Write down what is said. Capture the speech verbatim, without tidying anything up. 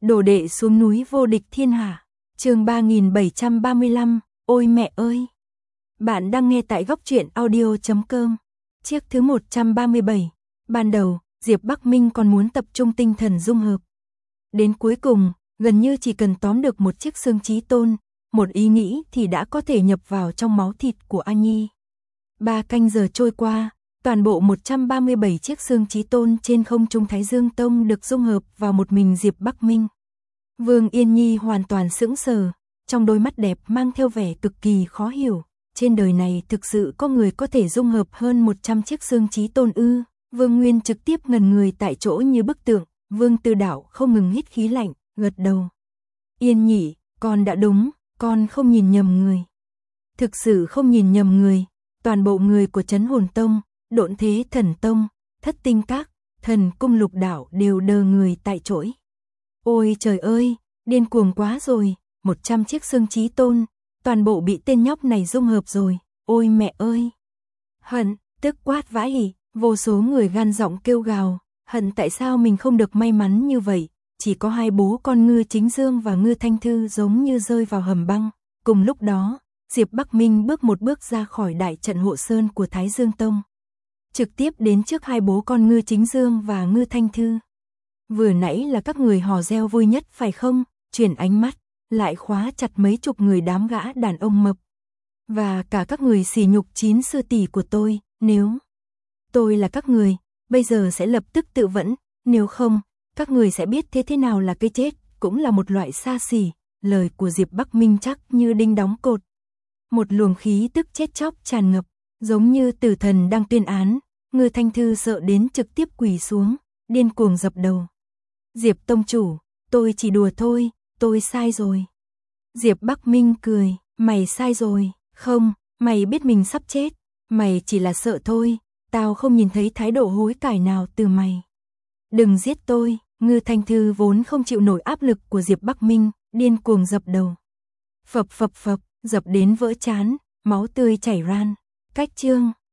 Đồ đệ xuống núi vô địch thiên hạ. Chương ba nghìn bảy trăm ba mươi lăm, ôi mẹ ơi. Bạn đang nghe tại góc truyện audio chấm com. Chiếc thứ một trăm ba mươi bảy. Ban đầu, Diệp Bắc Minh còn muốn tập trung tinh thần dung hợp. Đến cuối cùng, gần như chỉ cần tóm được một chiếc xương chí tôn, một ý nghĩ thì đã có thể nhập vào trong máu thịt của A Nhi. Ba canh giờ trôi qua, toàn bộ một trăm ba mươi bảy chiếc xương chí tôn trên không trung Thái Dương Tông được dung hợp vào một mình Diệp Bắc Minh. Vương Yên Nhi hoàn toàn sững sờ, trong đôi mắt đẹp mang theo vẻ cực kỳ khó hiểu. Trên đời này thực sự có người có thể dung hợp hơn một trăm chiếc xương chí tôn ư? Vương Nguyên trực tiếp ngẩn người tại chỗ như bức tượng. Vương Tư Đạo không ngừng hít khí lạnh, gật đầu. Yên Nhỉ, con đã đúng, con không nhìn nhầm người. Thực sự không nhìn nhầm người, toàn bộ người của Trấn Hồn Tông, Độn Thế Thần Tông, Thất Tinh Các, Thần Cung Lục Đạo đều đờ người tại chỗ. Ôi trời ơi, điên cuồng quá rồi, một trăm chiếc xương chí tôn, toàn bộ bị tên nhóc này dung hợp rồi, ôi mẹ ơi. Hận, tức quát vãi, vô số người gan giọng kêu gào, hận tại sao mình không được may mắn như vậy, chỉ có hai bố con Ngư Chính Dương và Ngư Thanh Thư giống như rơi vào hầm băng. Cùng lúc đó, Diệp Bắc Minh bước một bước ra khỏi đại trận hộ sơn của Thái Dương Tông, trực tiếp đến trước hai bố con Ngư Chính Dương và Ngư Thanh Thư. Vừa nãy là các người hò reo vui nhất phải không? Chuyển ánh mắt, lại khóa chặt mấy chục người đám gã đàn ông mập. Và cả các người sỉ nhục chín sư tỷ của tôi, nếu tôi là các người, bây giờ sẽ lập tức tự vẫn, nếu không, các người sẽ biết thế thế nào là cái chết, cũng là một loại xa xỉ. Lời của Diệp Bắc Minh chắc như đinh đóng cột. Một luồng khí tức chết chóc tràn ngập, giống như tử thần đang tuyên án. Ngư Thanh Thư sợ đến trực tiếp quỳ xuống, điên cuồng dập đầu. Diệp tông chủ, tôi chỉ đùa thôi, tôi sai rồi. Diệp Bắc Minh cười, mày sai rồi, không, mày biết mình sắp chết, mày chỉ là sợ thôi, tao không nhìn thấy thái độ hối cải nào từ mày. Đừng giết tôi. Ngư Thanh Thư vốn không chịu nổi áp lực của Diệp Bắc Minh, điên cuồng dập đầu. Phập phập phập, dập đến vỡ trán, máu tươi chảy ran. Cách chương